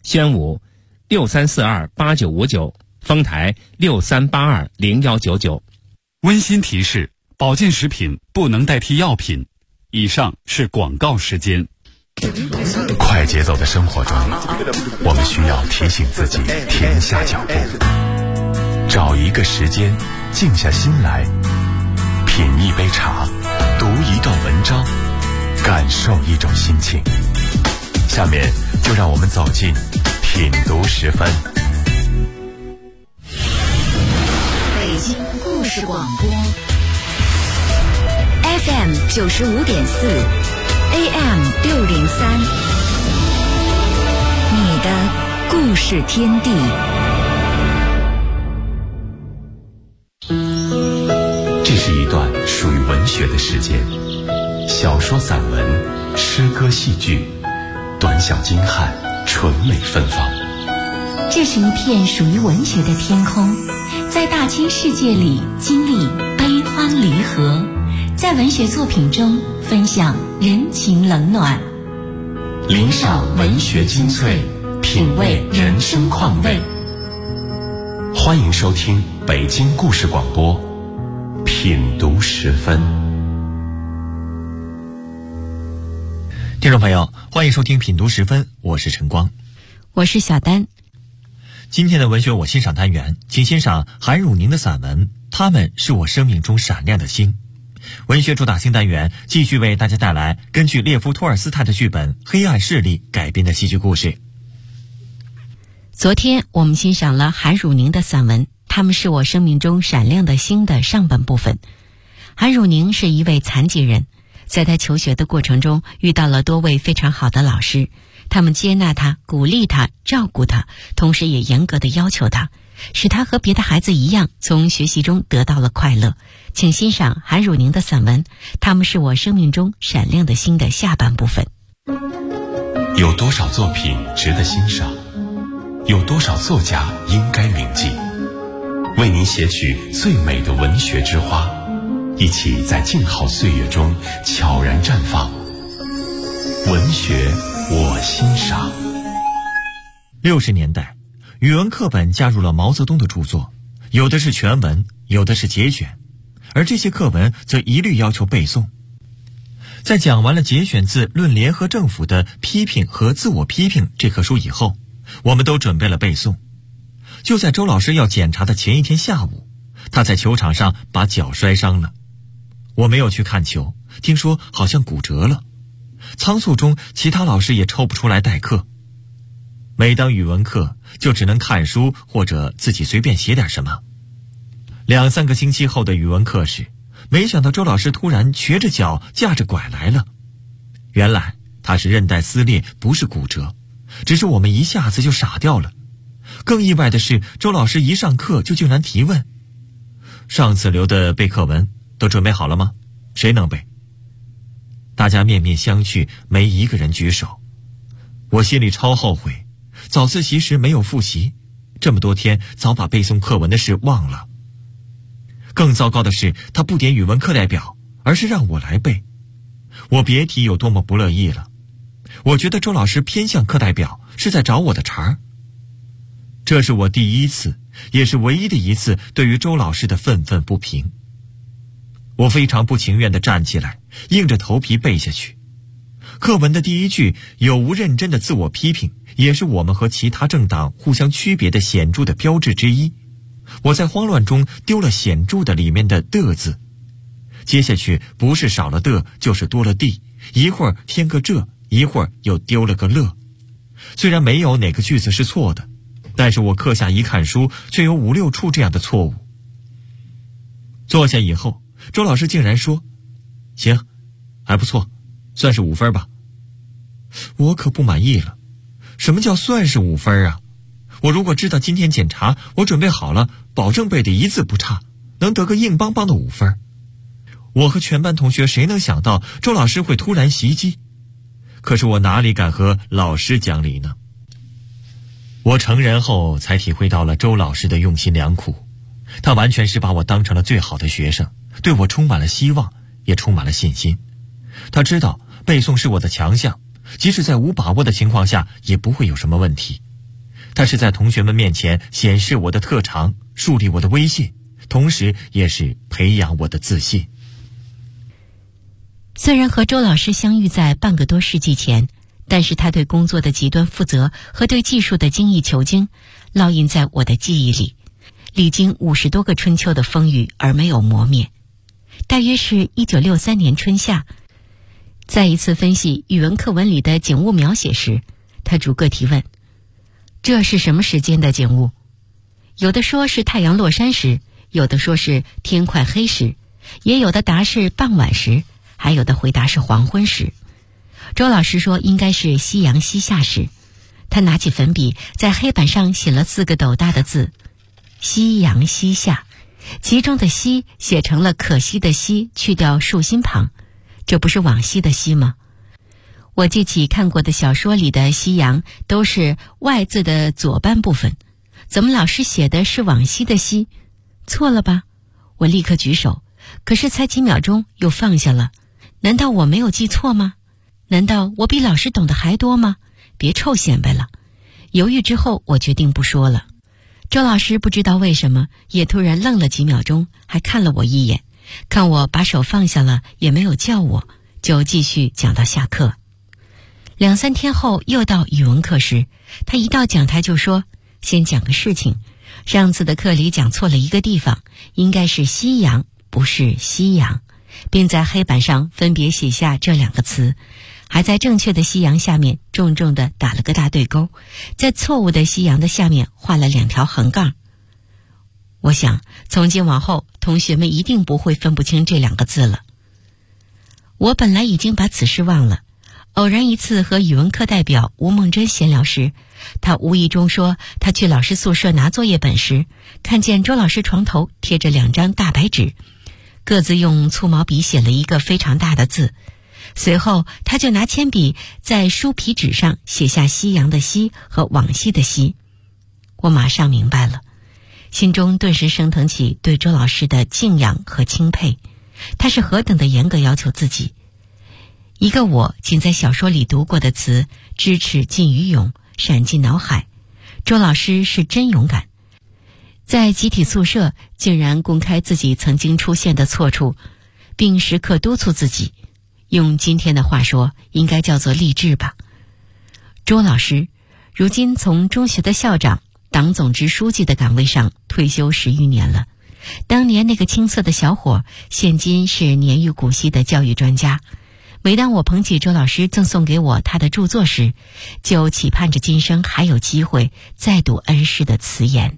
宣武63428959，丰台63820199。 温馨提示：保健食品不能代替药品。以上是广告时间。 快节奏的生活中，我们需要提醒自己停下脚步，找一个时间静下心来，品一杯茶，读一段文章，感受一种心情。下面就让我们走进品读10分。 北京故事广播 FM 95.4 AM 603，你的故事天地。 这是一段属于文学的时间，小说、散文、诗歌、戏剧，短小精悍，纯美芬芳。 这是一片属于文学的天空，在大千世界里经历悲欢离合，在文学作品中分享人情冷暖， 领赏文学精粹，品味人生况味。欢迎收听北京故事广播品读10分。 听众朋友，欢迎收听品读10分，我是陈光， 我是小丹。 今天的文学我欣赏单元，请欣赏韩汝宁的散文《他们是我生命中闪亮的星》。文学主打星单元继续为大家带来根据列夫·托尔斯泰的剧本《黑暗势力》改编的戏剧故事。 昨天我们欣赏了韩汝宁的散文《他们是我生命中闪亮的星》的上半部分。韩汝宁是一位残疾人，在他求学的过程中遇到了多位非常好的老师，他们接纳他，鼓励他，照顾他，同时也严格地要求他，使他和别的孩子一样从学习中得到了快乐。请欣赏韩汝宁的散文《他们是我生命中闪亮的星》的下半部分。 有多少作品值得欣赏？有多少作家应该铭记？为您写取最美的文学之花，一起在静好岁月中悄然绽放。文学我欣赏。 60年代，语文课本加入了毛泽东的著作，有的是全文，有的是节选，而这些课文则一律要求背诵。在讲完了节选自《论联合政府的批评和自我批评》这课书以后，我们都准备了背诵。就在周老师要检查的前一天下午，他在球场上把脚摔伤了。我没有去看球，听说好像骨折了。仓促中，其他老师也抽不出来代课。每当语文课，就只能看书或者自己随便写点什么。2-3个星期后的语文课时，没想到周老师突然瘸着脚架着拐来了。原来他是韧带撕裂，不是骨折，只是我们一下子就傻掉了。更意外的是，周老师一上课就竟然提问：上次留的备课文都准备好了吗？谁能背？大家面面相觑，没一个人举手。我心里超后悔，早自习时没有复习，这么多天早把背诵课文的事忘了。更糟糕的是，他不点语文课代表，而是让我来背。我别提有多么不乐意了。我觉得周老师偏向课代表，是在找我的茬儿。这是我第一次，也是唯一的一次对于周老师的愤愤不平。我非常不情愿地站起来，硬着头皮背下去。课文的第一句有无认真的自我批评，也是我们和其他政党互相区别的显著的标志之一。我在慌乱中丢了显著的里面的的字，接下去不是少了的，就是多了地，一会儿添个这，一会儿又丢了个乐。虽然没有哪个句子是错的，但是我课下一看书，却有5-6处这样的错误。坐下以后，周老师竟然说：行，还不错，算是5分吧。我可不满意了，什么叫算是5分啊？我如果知道今天检查，我准备好了，保证背得一字不差，能得个硬邦邦的5分。我和全班同学谁能想到周老师会突然袭击？可是我哪里敢和老师讲理呢？我成人后才体会到了周老师的用心良苦，他完全是把我当成了最好的学生，对我充满了希望，也充满了信心。他知道背诵是我的强项，即使在无把握的情况下也不会有什么问题。 它是在同学们面前显示我的特长，树立我的威信，同时也是培养我的自信。 虽然和周老师相遇在半个多世纪前，但是他对工作的极端负责和对技术的精益求精烙印在我的记忆里，历经50多个春秋的风雨而没有磨灭。大约是1963年春夏，在一次分析语文课文里的景物描写时，他逐个提问：这是什么时间的景物？有的说是太阳落山时，有的说是天快黑时，也有的答是傍晚时，还有的回答是黄昏时。周老师说应该是夕阳西下时。他拿起粉笔在黑板上写了4个斗大的字：夕阳西下，其中的西写成了可惜的惜，去掉竖心旁，这不是往昔的昔吗？我记起看过的小说里的夕阳都是外字的左半部分，怎么老师写的是往昔的昔？错了吧？我立刻举手，可是才几秒钟又放下了。难道我没有记错吗？难道我比老师懂得还多吗？别臭显摆了。犹豫之后，我决定不说了。周老师不知道为什么也突然愣了几秒钟，还看了我一眼，看我把手放下了也没有叫我，就继续讲到下课。2、3天后又到语文课时，他一到讲台就说：先讲个事情，上次的课里讲错了一个地方，应该是西洋，不是西洋，并在黑板上分别写下这2个词，还在正确的西洋下面重重地打了个大对勾，在错误的西洋的下面画了2条横杠。我想从今往后同学们一定不会分不清这2个字了。我本来已经把此事忘了，偶然一次和语文课代表吴梦珍闲聊时，他无意中说他去老师宿舍拿作业本时，看见周老师床头贴着2张大白纸，各自用粗毛笔写了一个非常大的字，随后他就拿铅笔在书皮纸上写下夕阳的夕和往昔的夕。我马上明白了，心中顿时升腾起对周老师的敬仰和钦佩，他是何等的严格要求自己。一个我仅在小说里读过的词，咫尺近于勇，闪进脑海。周老师是真勇敢，在集体宿舍竟然公开自己曾经出现的错处，并时刻督促自己，用今天的话说，应该叫做励志吧。周老师如今从中学的校长、党总支书记的岗位上退休10余年了。当年那个青涩的小伙，现今是年逾古稀的教育专家。每当我捧起周老师赠送给我他的著作时，就期盼着今生还有机会再读恩师的词言。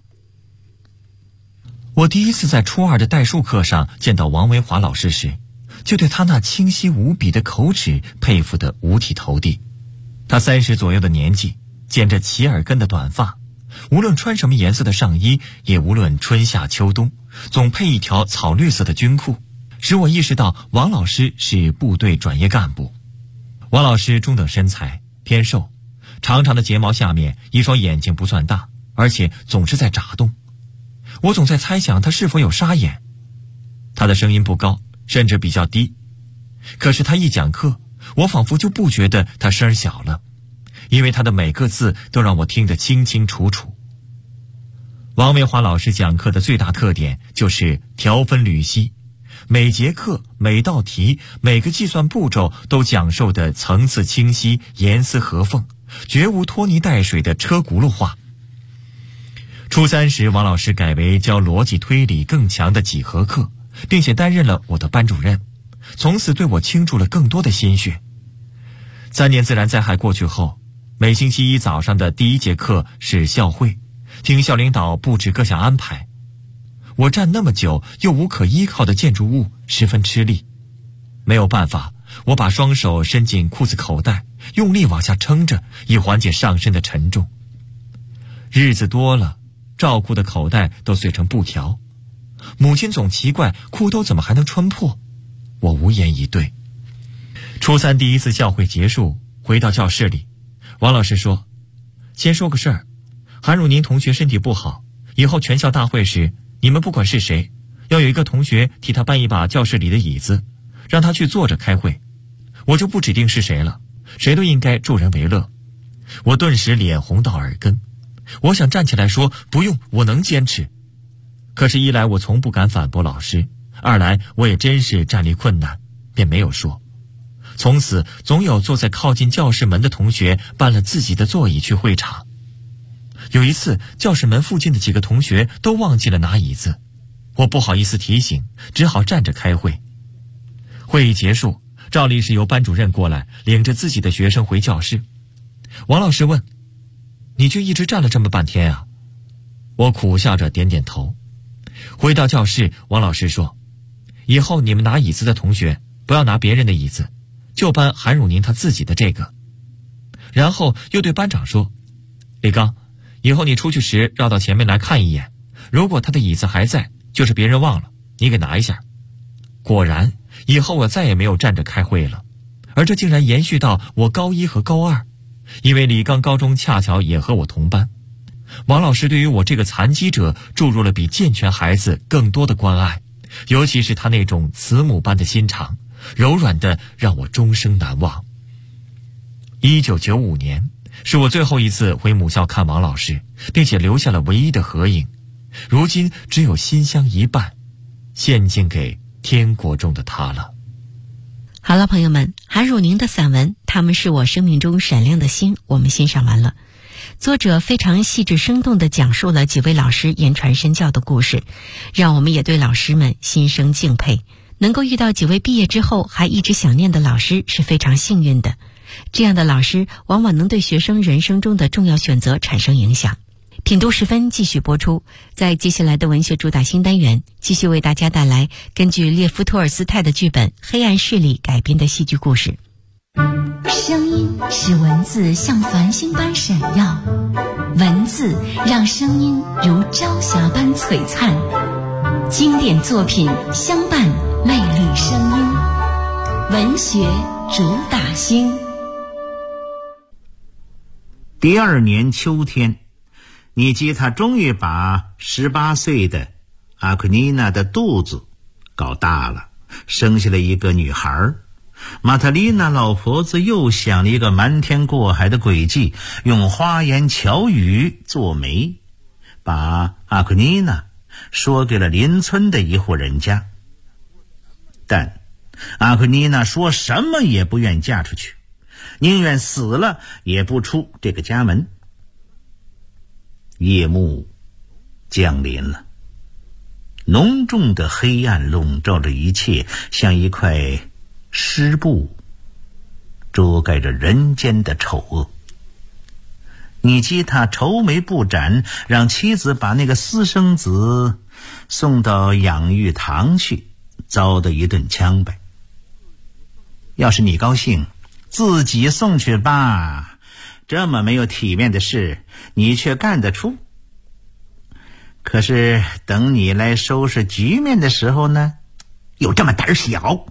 我第一次在初2的代数课上见到王维华老师时，就对他那清晰无比的口齿佩服得五体投地。他30左右的年纪，剪着齐耳根的短发，无论穿什么颜色的上衣，也无论春夏秋冬，总配一条草绿色的军裤，使我意识到王老师是部队转业干部。王老师中等身材，偏瘦，长长的睫毛下面一双眼睛不算大，而且总是在眨动。我总在猜想他是否有沙眼。他的声音不高，甚至比较低，可是他一讲课，我仿佛就不觉得他声小了，因为他的每个字都让我听得清清楚楚。王维华老师讲课的最大特点就是条分缕析，每节课、每道题、每个计算步骤都讲授的层次清晰、严丝合缝，绝无拖泥带水的车轱辘话。初3时，王老师改为教逻辑推理更强的几何课，并且担任了我的班主任，从此对我倾注了更多的心血。3年自然灾害过去后，每星期一早上的第1节课是校会，听校领导布置各项安排。我站那么久又无可依靠的建筑物，十分吃力。没有办法，我把双手伸进裤子口袋，用力往下撑着，以缓解上身的沉重。日子多了，罩裤的口袋都碎成布条，母亲总奇怪裤兜怎么还能穿破，我无言以对。初3第1次校会结束，回到教室里，王老师说：先说个事儿，韩汝宁同学身体不好，以后全校大会时，你们不管是谁，要有一个同学替他搬一把教室里的椅子，让他去坐着开会。我就不指定是谁了，谁都应该助人为乐。我顿时脸红到耳根， 我想站起来说不用，我能坚持。可是一来我从不敢反驳老师，二来我也真是站立困难，便没有说。从此总有坐在靠近教室门的同学搬了自己的座椅去会场。有一次教室门附近的几个同学都忘记了拿椅子，我不好意思提醒，只好站着开会。会议结束，照例是由班主任过来领着自己的学生回教室。王老师问：你就一直站了这么半天啊？我苦笑着点点头。回到教室，王老师说：以后你们拿椅子的同学不要拿别人的椅子，就搬韩汝宁他自己的这个。然后又对班长说：李刚，以后你出去时绕到前面来看一眼，如果他的椅子还在，就是别人忘了，你给拿一下。果然以后我再也没有站着开会了，而这竟然延续到我高一和高二，因为李刚高中恰巧也和我同班。王老师对于我这个残疾者注入了比健全孩子更多的关爱，尤其是他那种慈母般的心肠，柔软的让我终生难忘。1995年是我最后一次回母校看王老师，并且留下了唯一的合影，如今只有馨香一半，献敬给天国中的他了。 好了，朋友们，韩汝宁的散文《他们是我生命中闪亮的星》我们欣赏完了。作者非常细致生动地讲述了几位老师言传身教的故事，让我们也对老师们心生敬佩。能够遇到几位毕业之后还一直想念的老师是非常幸运的，这样的老师往往能对学生人生中的重要选择产生影响。品读时分继续播出，在接下来的文学主打新单元，继续为大家带来根据列夫·托尔斯泰的剧本《黑暗势力》改编的戏剧故事。 声音使文字像繁星般闪耀，文字让声音如朝霞般璀璨。经典作品相伴魅力声音，文学主打星。 第二年秋天，尼基塔终于把18岁的阿奎妮娜的肚子搞大了，生下了一个女孩。马特丽娜老婆子又想了一个瞒天过海的诡计，用花言巧语做媒，把阿奎妮娜说给了邻村的一户人家。但阿奎妮娜说什么也不愿嫁出去，宁愿死了也不出这个家门。夜幕降临了，浓重的黑暗笼罩着一切，像一块湿布遮盖着人间的丑恶。尼基塔愁眉不展，让妻子把那个私生子送到养育堂去，遭得一顿枪败。要是你高兴，自己送去吧，这么没有体面的事你却干得出。可是等你来收拾局面的时候呢，有这么胆小。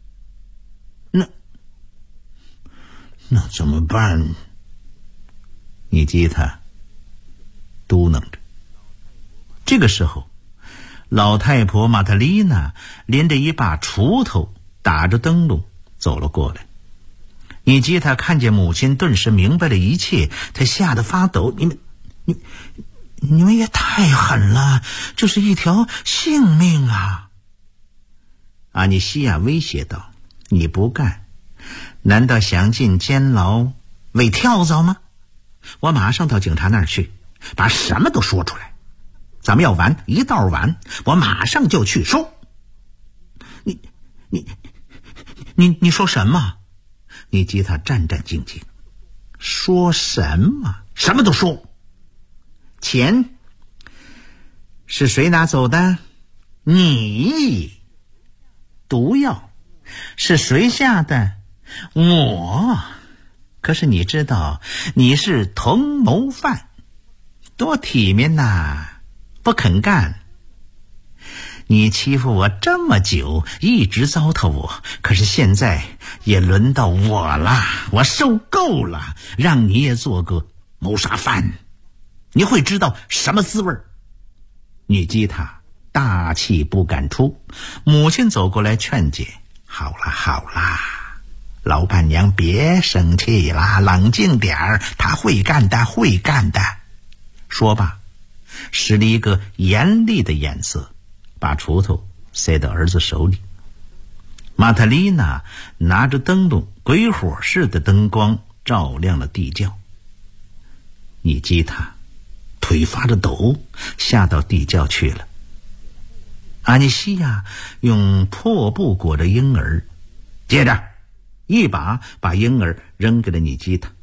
那怎么办？尼基塔嘟囔着。这个时候，老太婆马特丽娜拎着一把锄头，打着灯笼走了过来。尼基塔看见母亲，顿时明白了一切，他吓得发抖。你们也太狠了，这是一条性命啊！阿尼西亚威胁道：你不干，难道想进监牢为跳蚤吗？我马上到警察那儿去，把什么都说出来。咱们要玩，一道玩，我马上就去说。你说什么？尼基塔战战兢兢。说什么？什么都说。钱是谁拿走的？你。毒药是谁下的？我。可是你知道你是同谋犯，多体面呐，不肯干。你欺负我这么久，一直糟蹋我，可是现在也轮到我了，我受够了，让你也做个谋杀犯，你会知道什么滋味。女基塔大气不敢出，母亲走过来劝解：好啦好啦，老板娘别生气啦，冷静点儿，她会干的会干的。 说罢，使了一个严厉的眼色，把锄头塞到儿子手里。玛特丽娜拿着灯笼，鬼火似的灯光照亮了地窖。尼基塔腿发着抖，下到地窖去了。阿尼西亚用破布裹着婴儿，接着一把把婴儿扔给了尼基塔。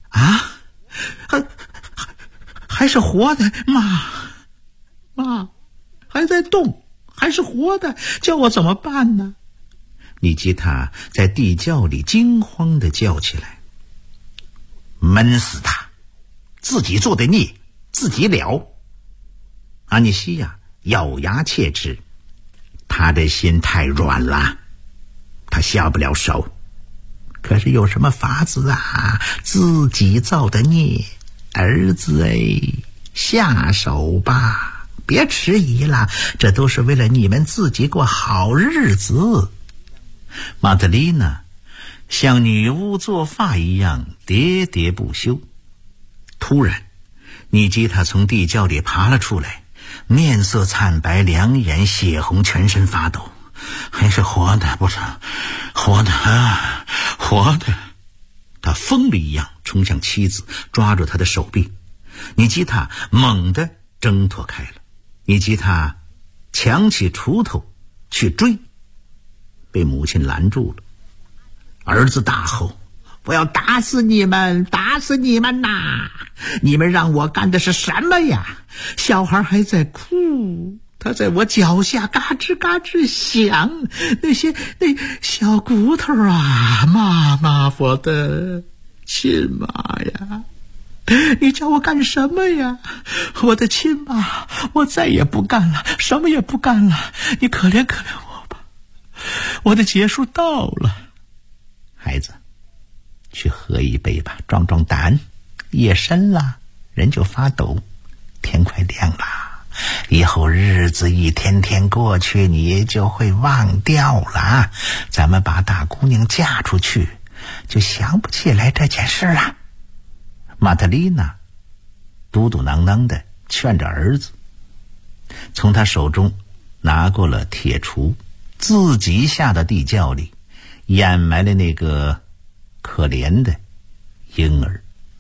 还是活的，妈，还在动，还是活的，叫我怎么办呢？尼基塔在地窖里惊慌地叫起来。闷死他，自己做的孽自己了。阿尼西亚咬牙切齿，他的心太软了，他下不了手。可是有什么法子啊？自己造的孽，儿子下手吧，别迟疑了，这都是为了你们自己过好日子。玛特丽娜像女巫做发一样喋喋不休。突然，尼基塔从地窖里爬了出来，面色惨白，两眼血红，全身发抖。还是活的，不是活的啊，活的！他疯了一样冲向妻子，抓住她的手臂。尼基塔猛地挣脱开了。尼基塔抢起锄头去追，被母亲拦住了。儿子大吼：“我要打死你们，打死你们呐！你们让我干的是什么呀？”小孩还在哭，他在我脚下嘎吱嘎吱响，那小骨头啊，妈，我的亲妈呀！你叫我干什么呀？我的亲妈，我再也不干了，什么也不干了，你可怜可怜我吧，我的结束到了。孩子，去喝一杯吧，壮壮胆。夜深了，人就发抖，天快亮了，以后日子一天天过去，你就会忘掉了。咱们把大姑娘嫁出去，就想不起来这件事了。玛特丽娜嘟嘟囔囔地劝着儿子，从他手中拿过了铁锄，自己下到地窖里，掩埋了那个可怜的婴儿。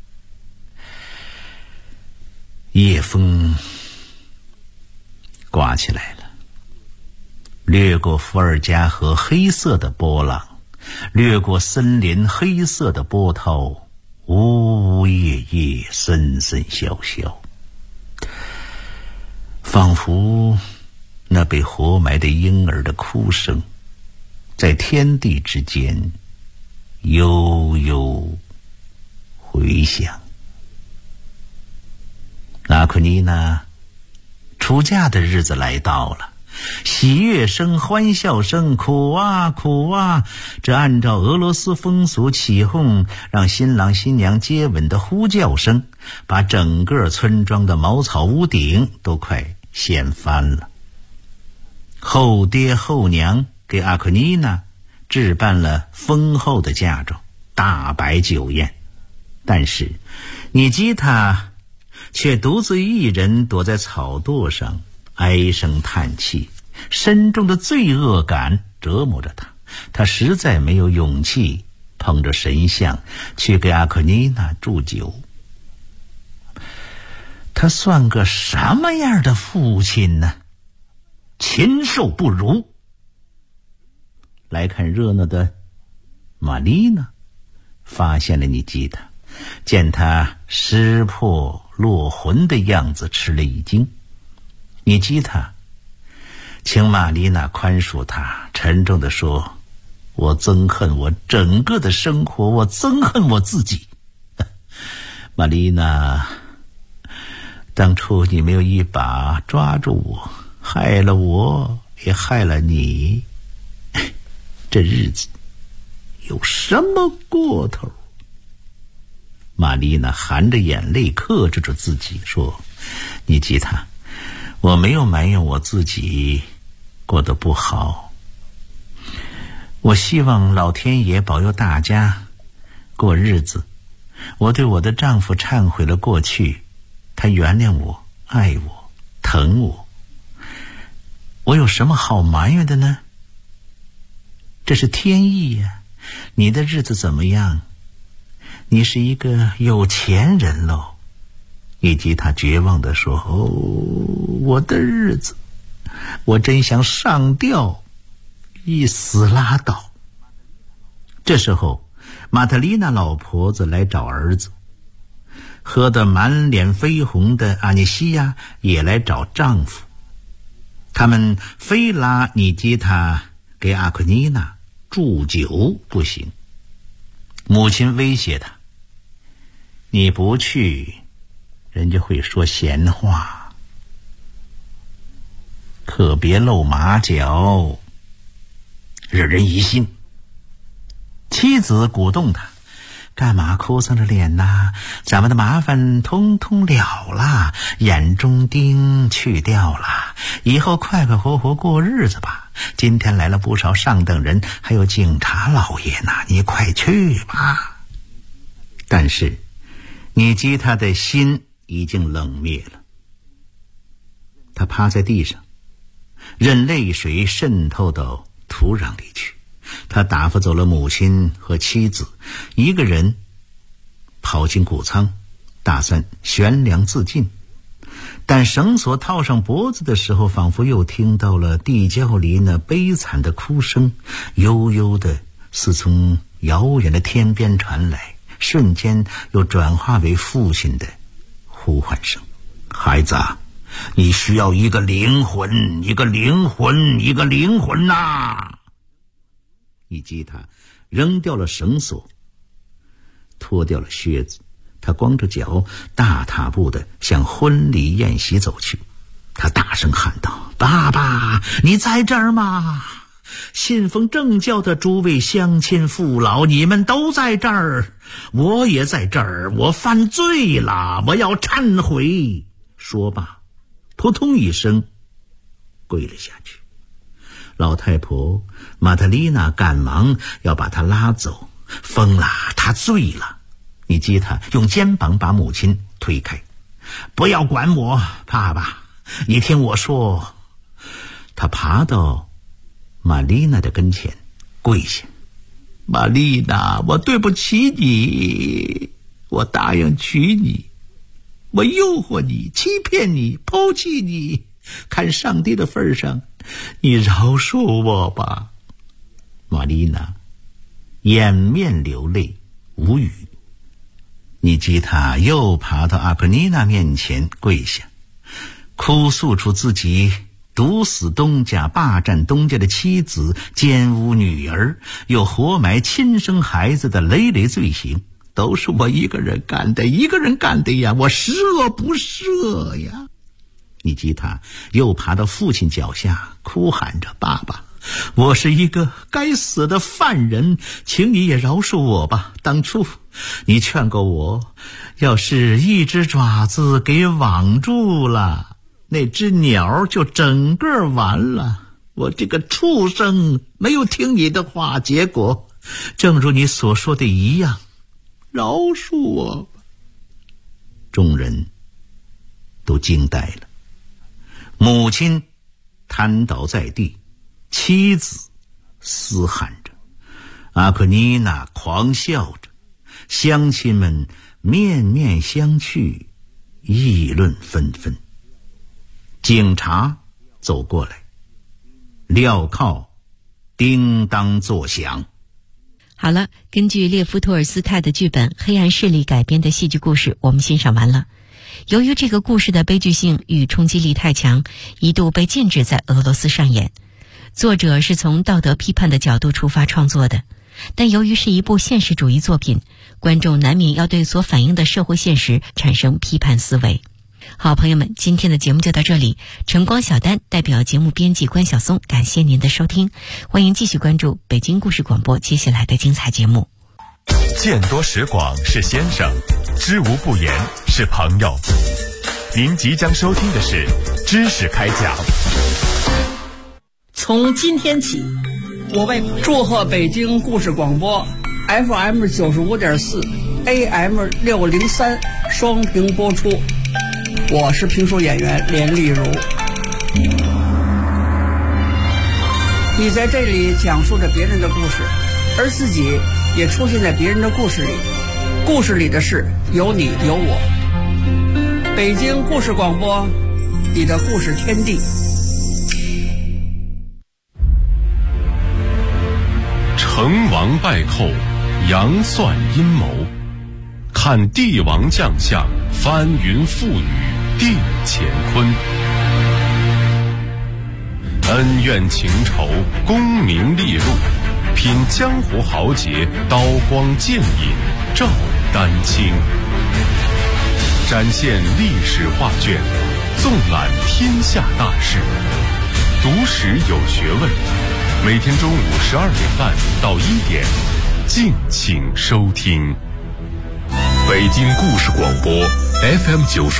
夜风刮起来了，掠过伏尔加河黑色的波浪，掠过森林黑色的波涛，呜呜咽咽，森森萧萧，仿佛那被活埋的婴儿的哭声在天地之间悠悠回响。阿库尼娜出嫁的日子来到了，喜悦声、欢笑声，苦啊苦啊！这按照俄罗斯风俗起哄让新郎新娘接吻的呼叫声，把整个村庄的茅草屋顶都快掀翻了。后爹后娘给阿库尼娜置办了丰厚的嫁妆，大摆酒宴，但是尼基塔却独自一人躲在草垛上唉声叹气，深重的罪恶感折磨着他。他实在没有勇气捧着神像去给阿库尼娜祝酒。他算个什么样的父亲呢？禽兽不如。来看热闹的玛丽娜发现了尼基塔，见他失魄落魂的样子，吃了一惊。尼基塔请玛丽娜宽恕他，沉重地说：“我憎恨我整个的生活，我憎恨我自己。玛丽娜，当初你没有一把抓住我，害了我，也害了你。这日子有什么过头？”玛丽娜含着眼泪克制住自己说：“尼基塔，我没有埋怨我自己过得不好，我希望老天爷保佑大家过日子。我对我的丈夫忏悔了过去，他原谅我， 爱我，疼我，我有什么好埋怨的呢？这是天意呀。你的日子怎么样？你是一个有钱人喽。以及他绝望地说：哦，我的日子，我真想上吊，一死拉倒。这时候马特丽娜老婆子来找儿子，喝得满脸绯红的阿涅西亚也来找丈夫。他们非拉尼基塔给阿奎妮娜祝酒不行。母亲威胁他：你不去，人家会说闲话，可别露马脚，惹人疑心。妻子鼓动他：干嘛哭丧着脸呐？咱们的麻烦通通了了，眼中钉去掉了，以后快快活活过日子吧。今天来了不少上等人，还有警察老爷呢，你快去吧。但是尼基他的心已经冷灭了，他趴在地上，任泪水渗透到土壤里去。他打发走了母亲和妻子，一个人跑进谷仓，打算悬梁自尽。但绳索套上脖子的时候，仿佛又听到了地窖里那悲惨的哭声，悠悠的似从遥远的天边传来，瞬间又转化为父亲的呼唤声：孩子，你需要一个灵魂，一个灵魂，一个灵魂呐！以及他扔掉了绳索，脱掉了靴子，他光着脚大踏步地向婚礼宴席走去。他大声喊道：爸爸，你在这儿吗？信奉正教的诸位乡亲父老，你们都在这儿，我也在这儿，我犯罪了，我要忏悔。说罢，扑通一声跪了下去。老太婆马特丽娜赶忙要把他拉走。疯了，他醉了。尼基塔用肩膀把母亲推开。不要管我，爸爸，你听我说。他爬到玛丽娜的跟前跪下。玛丽娜，我对不起你，我答应娶你，我诱惑你，欺骗你，抛弃你，看上帝的份上，你饶恕我吧。玛丽娜掩面流泪，无语。尼基塔又爬到阿奎妮娜面前跪下，哭诉出自己毒死东家、霸占东家的妻子、奸污女儿，又活埋亲生孩子的累累罪行，都是我一个人干的呀，我十恶不赦呀。尼基塔又爬到父亲脚下，哭喊着：爸爸，我是一个该死的犯人，请你也饶恕我吧。当初你劝过我，要是一只爪子给网住了，那只鸟就整个完了。我这个畜生没有听你的话，结果正如你所说的一样，饶恕我吧。众人都惊呆了，母亲瘫倒在地，妻子嘶喊着，阿奎妮娜狂笑着，乡亲们面面相觑，议论纷纷。警察走过来，镣铐叮当作响。 好了，根据列夫·托尔斯泰的剧本《黑暗势力》改编的戏剧故事我们欣赏完了。由于这个故事的悲剧性与冲击力太强，一度被禁止在俄罗斯上演。作者是从道德批判的角度出发创作的，但由于是一部现实主义作品，观众难免要对所反映的社会现实产生批判思维。好，朋友们，今天的节目就到这里。晨光小丹代表节目编辑关晓松，感谢您的收听，欢迎继续关注北京故事广播接下来的精彩节目。 见多识广是先生，知无不言是朋友。您即将收听的是知识开讲。 从今天起，我为祝贺北京故事广播 FM95.4 AM603 双屏播出。 我是评书演员连丽如。你在这里讲述着别人的故事，而自己也出现在别人的故事里。故事里的事有你有我。北京故事广播，你的故事天地。 成王败寇，杨算阴谋，看帝王将相，翻云覆雨，定乾坤。恩怨情仇，功名利禄，品江湖豪杰，刀光剑影，照丹青。展现历史画卷，纵览天下大事，读史有学问。每天中午12点半到1点，敬请收听。北京故事广播 FM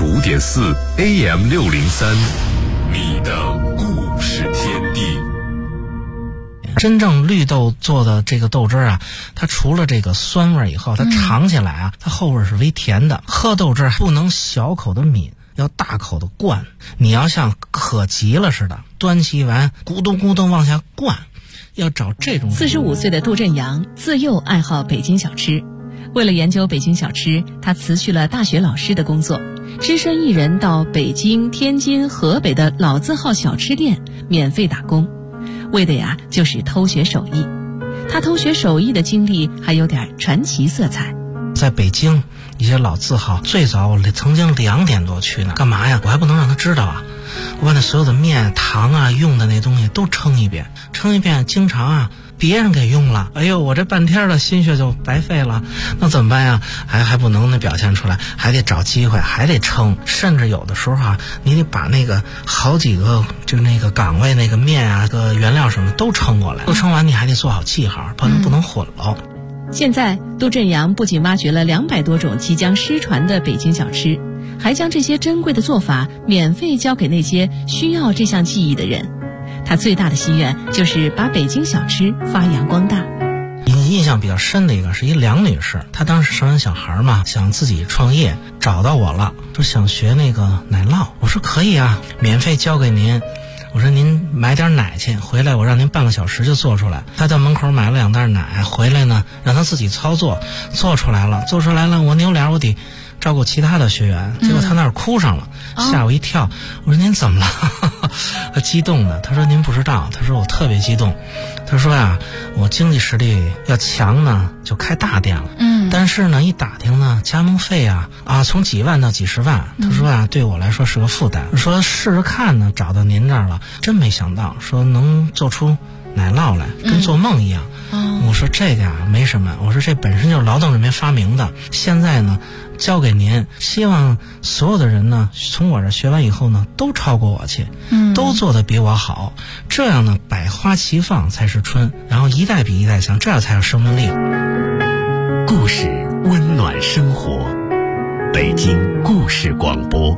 95.4 AM 603，你的故事天地。 真正绿豆做的这个豆汁啊，它除了这个酸味以后，它尝起来啊，它后味是微甜的。喝豆汁不能小口的抿，要大口的灌。你要像渴急了似的，端起碗咕咚咕咚往下灌，要找这种。 45岁的杜振阳自幼爱好北京小吃，为了研究北京小吃，他辞去了大学老师的工作，只身一人到北京、天津、河北的老字号小吃店免费打工，为的呀就是偷学手艺。他偷学手艺的经历还有点传奇色彩。 在北京一些老字号，最早我曾经2点多去呢，干嘛呀？我还不能让他知道啊！我把那所有的面、糖啊、用的那东西都称一遍，经常啊别人给用了，哎呦，我这半天的心血就白费了，那怎么办呀？还不能表现出来，还得找机会，还得称，甚至有的时候啊，你得把那个好几个就那个岗位那个面啊、个原料什么都称过来，都称完你还得做好记号，不能混了。 现在杜振阳不仅挖掘了200多种即将失传的北京小吃，还将这些珍贵的做法免费交给那些需要这项技艺的人。他最大的心愿就是把北京小吃发扬光大。 印象比较深的一个是一梁女士，她当时生完小孩嘛，想自己创业，找到我了，说想学那个奶酪。我说可以啊，免费交给您。我说您买点奶去，回来我让您半个小时就做出来。他到门口买了2袋奶，回来呢让他自己操作，做出来了，我扭脸我得照顾其他的学员，结果他那儿哭上了，吓我一跳。我说您怎么了？他激动的，他说您不知道，他说我特别激动，他说呀，我经济实力要强呢就开大店了，但是呢一打听呢加盟费啊从几万到几十万，他说啊对我来说是个负担，说试试看呢，找到您这儿了，真没想到说能做出奶酪来，跟做梦一样。我说这个呀没什么，我说这本身就是劳动人民发明的，现在呢交给您，希望所有的人呢从我这学完以后呢都超过我去，都做得比我好，这样呢百花齐放才是春，然后一代比一代强，这样才有生命力。 故事温暖生活，北京故事广播。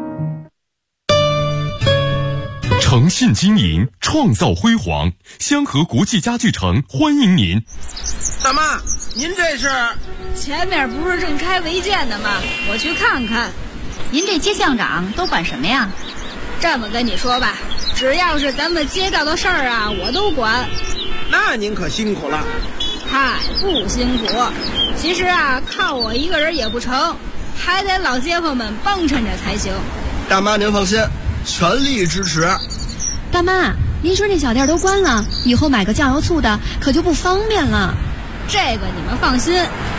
诚信经营，创造辉煌，香河国际家具城欢迎您。 大妈，您这是？ 前面不是正开违建的吗？我去看看。 您这街巷长都管什么呀？ 这么跟你说吧，只要是咱们街道的事儿啊，我都管。 那您可辛苦了。 嗨，不辛苦。其实啊，靠我一个人也不成，还得老街坊们帮衬着才行。 大妈您放心，全力支持。 大妈，您说这小店都关了，以后买个酱油醋的可就不方便了。 这个你们放心，